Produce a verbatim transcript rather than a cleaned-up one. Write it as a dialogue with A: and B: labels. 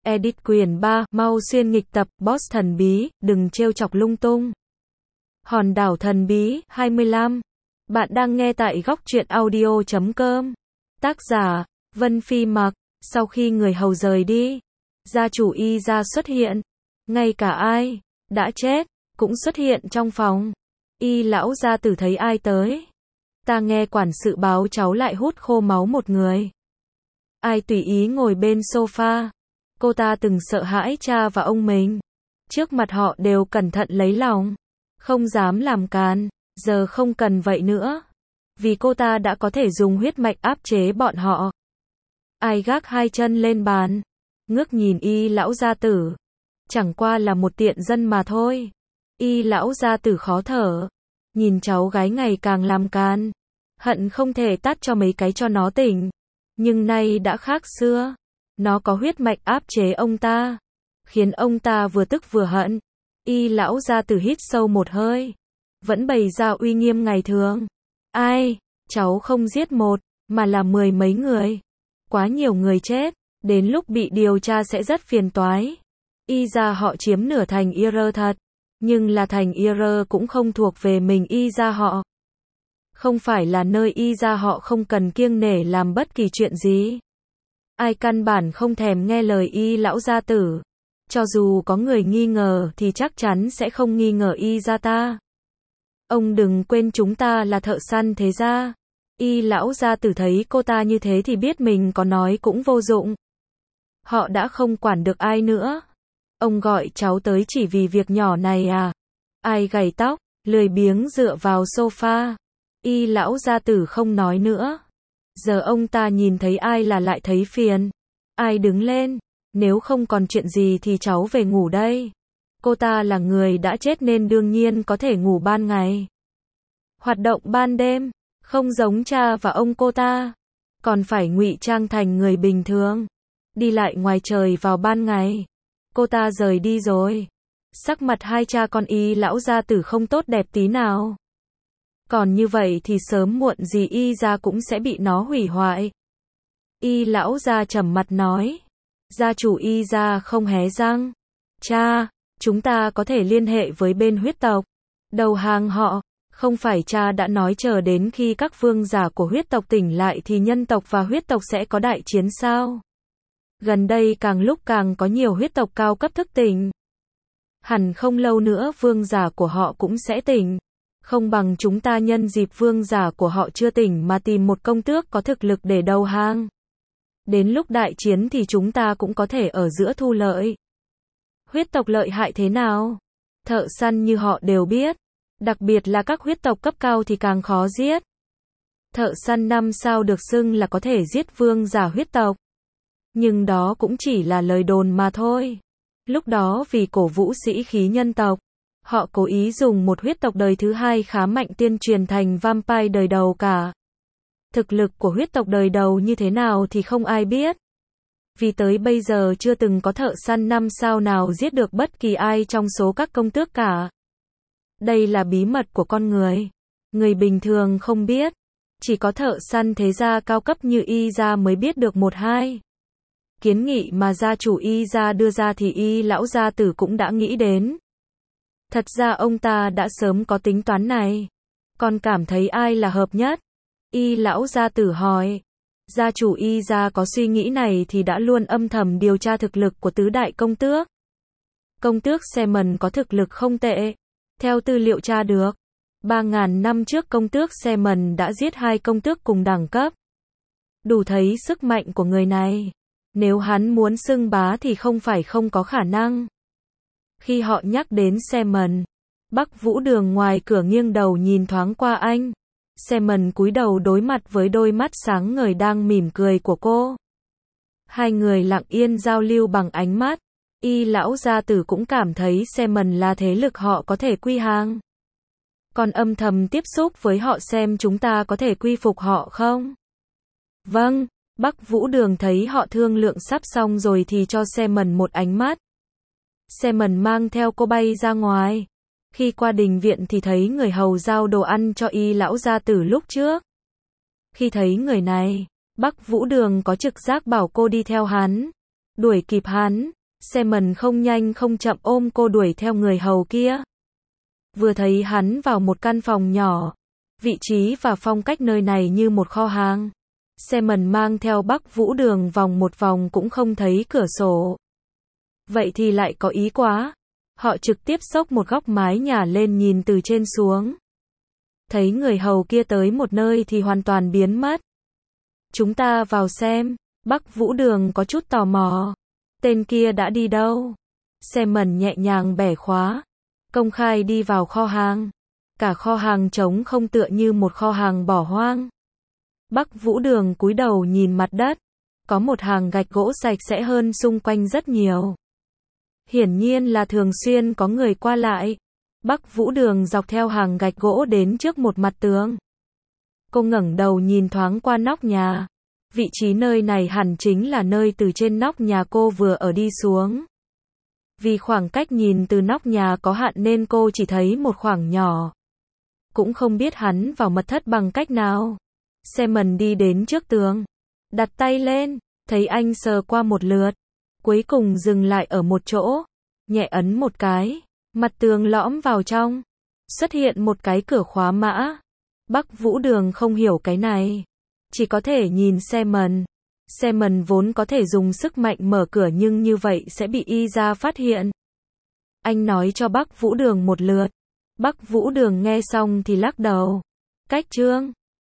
A: Edit quyển ba, mau xuyên nghịch tập, Boss thần bí, đừng trêu chọc lung tung. Hòn đảo thần bí, hai mươi lăm. Bạn đang nghe tại góc truyện audio chấm com. Tác giả, Vân Phi Mặc. Sau khi người hầu rời đi, gia chủ Y gia xuất hiện. Ngay cả ai đã chết cũng xuất hiện trong phòng. Y lão gia tử thấy ai tới. Ta nghe quản sự báo cháu lại hút khô máu một người. Ai tùy ý ngồi bên sofa. Cô ta từng sợ hãi cha và ông mình. Trước mặt họ đều cẩn thận lấy lòng. Không dám làm càn. Giờ không cần vậy nữa. Vì cô ta đã có thể dùng huyết mạch áp chế bọn họ. Ai gác hai chân lên bàn. Ngước nhìn Y lão gia tử. Chẳng qua là một tiện dân mà thôi. Y lão gia tử khó thở. Nhìn cháu gái ngày càng làm càn. Hận không thể tát cho mấy cái cho nó tỉnh. Nhưng nay đã khác xưa. Nó có huyết mạch áp chế ông ta. Khiến ông ta vừa tức vừa hận. Y lão gia tử hít sâu một hơi. Vẫn bày ra uy nghiêm ngày thường. Ai, cháu không giết một, mà là mười mấy người. Quá nhiều người chết. Đến lúc bị điều tra sẽ rất phiền toái. Y gia họ chiếm nửa thành Ir thật. Nhưng là thành Ir cũng không thuộc về mình Y gia họ. Không phải là nơi Y gia họ không cần kiêng nể làm bất kỳ chuyện gì. Ai căn bản không thèm nghe lời Y lão gia tử. Cho dù có người nghi ngờ thì chắc chắn sẽ không nghi ngờ Y gia ta. Ông đừng quên chúng ta là thợ săn thế gia. Y lão gia tử thấy cô ta như thế thì biết mình có nói cũng vô dụng. Họ đã không quản được ai nữa. Ông gọi cháu tới chỉ vì việc nhỏ này à? Ai gầy tóc, lười biếng dựa vào sofa. Y lão gia tử không nói nữa. Giờ ông ta nhìn thấy ai là lại thấy phiền. Ai đứng lên. Nếu không còn chuyện gì thì cháu về ngủ đây. Cô ta là người đã chết nên đương nhiên có thể ngủ ban ngày. Hoạt động ban đêm. Không giống cha và ông cô ta. Còn phải ngụy trang thành người bình thường. Đi lại ngoài trời vào ban ngày. Cô ta rời đi rồi. Sắc mặt hai cha con Y lão gia tử không tốt đẹp tí nào. Còn như vậy thì sớm muộn gì Y gia cũng sẽ bị nó hủy hoại. Y lão gia trầm mặt nói. Gia chủ Y gia không hé răng. Cha, chúng ta có thể liên hệ với bên huyết tộc. Đầu hàng họ. Không phải cha đã nói chờ đến khi các vương giả của huyết tộc tỉnh lại thì nhân tộc và huyết tộc sẽ có đại chiến sao? Gần đây càng lúc càng có nhiều huyết tộc cao cấp thức tỉnh. Hẳn không lâu nữa vương giả của họ cũng sẽ tỉnh. Không bằng chúng ta nhân dịp vương giả của họ chưa tỉnh mà tìm một công tước có thực lực để đầu hàng. Đến lúc đại chiến thì chúng ta cũng có thể ở giữa thu lợi. Huyết tộc lợi hại thế nào? Thợ săn như họ đều biết. Đặc biệt là các huyết tộc cấp cao thì càng khó giết. Thợ săn năm sao được xưng là có thể giết vương giả huyết tộc. Nhưng đó cũng chỉ là lời đồn mà thôi. Lúc đó vì cổ vũ sĩ khí nhân tộc, họ cố ý dùng một huyết tộc đời thứ hai khá mạnh tiên truyền thành vampire đời đầu cả. Thực lực của huyết tộc đời đầu như thế nào thì không ai biết. Vì tới bây giờ chưa từng có thợ săn năm sao nào giết được bất kỳ ai trong số các công tước cả. Đây là bí mật của con người. Người bình thường không biết. Chỉ có thợ săn thế gia cao cấp như Y gia mới biết được một hai. Kiến nghị mà gia chủ Y gia đưa ra thì Y lão gia tử cũng đã nghĩ đến. Thật ra ông ta đã sớm có tính toán này. Còn cảm thấy ai là hợp nhất? Y lão gia tử hỏi. Gia chủ Y gia có suy nghĩ này thì đã luôn âm thầm điều tra thực lực của tứ đại công tước. Công tước Simon có thực lực không tệ. Theo tư liệu tra được, ba ngàn năm trước công tước Simon đã giết hai công tước cùng đẳng cấp. Đủ thấy sức mạnh của người này. Nếu hắn muốn xưng bá thì không phải không có khả năng. Khi họ nhắc đến Simon, Bắc Vũ Đường ngoài cửa nghiêng đầu nhìn thoáng qua anh. Simon cúi đầu đối mặt với đôi mắt sáng ngời đang mỉm cười của cô. Hai người lặng yên giao lưu bằng ánh mắt. Y lão gia tử cũng cảm thấy Simon là thế lực họ có thể quy hàng. Còn âm thầm tiếp xúc với họ xem chúng ta có thể quy phục họ không? Vâng, Bắc Vũ Đường thấy họ thương lượng sắp xong rồi thì cho Simon một ánh mắt. Simon mang theo cô bay ra ngoài. Khi qua đình viện thì thấy người hầu giao đồ ăn cho Y lão gia tử lúc trước. Khi thấy người này, Bắc Vũ Đường có trực giác bảo cô đi theo hắn. Đuổi kịp hắn. Simon không nhanh không chậm ôm cô đuổi theo người hầu kia. Vừa thấy hắn vào một căn phòng nhỏ. Vị trí và phong cách nơi này như một kho hàng. Simon mang theo Bắc Vũ Đường vòng một vòng cũng không thấy cửa sổ. Vậy thì lại có ý quá. Họ trực tiếp xốc một góc mái nhà lên nhìn từ trên xuống. Thấy người hầu kia tới một nơi thì hoàn toàn biến mất. Chúng ta vào xem. Bắc Vũ Đường có chút tò mò. Tên kia đã đi đâu? Simon nhẹ nhàng bẻ khóa. Công khai đi vào kho hàng. Cả kho hàng trống không tựa như một kho hàng bỏ hoang. Bắc Vũ Đường cúi đầu nhìn mặt đất. Có một hàng gạch gỗ sạch sẽ hơn xung quanh rất nhiều. Hiển nhiên là thường xuyên có người qua lại. Bắc Vũ Đường dọc theo hàng gạch gỗ đến trước một mặt tường. Cô ngẩng đầu nhìn thoáng qua nóc nhà. Vị trí nơi này hẳn chính là nơi từ trên nóc nhà cô vừa ở đi xuống. Vì khoảng cách nhìn từ nóc nhà có hạn nên cô chỉ thấy một khoảng nhỏ. Cũng không biết hắn vào mật thất bằng cách nào. Simon đi đến trước tường. Đặt tay lên. Thấy anh sờ qua một lượt. Cuối cùng dừng lại ở một chỗ. Nhẹ ấn một cái. Mặt tường lõm vào trong. Xuất hiện một cái cửa khóa mã. Bắc Vũ Đường không hiểu cái này. Chỉ có thể nhìn Simon. Simon vốn có thể dùng sức mạnh mở cửa nhưng như vậy sẽ bị y ra phát hiện. Anh nói cho Bắc Vũ Đường một lượt. Bắc Vũ Đường nghe xong thì lắc đầu. Cách trương.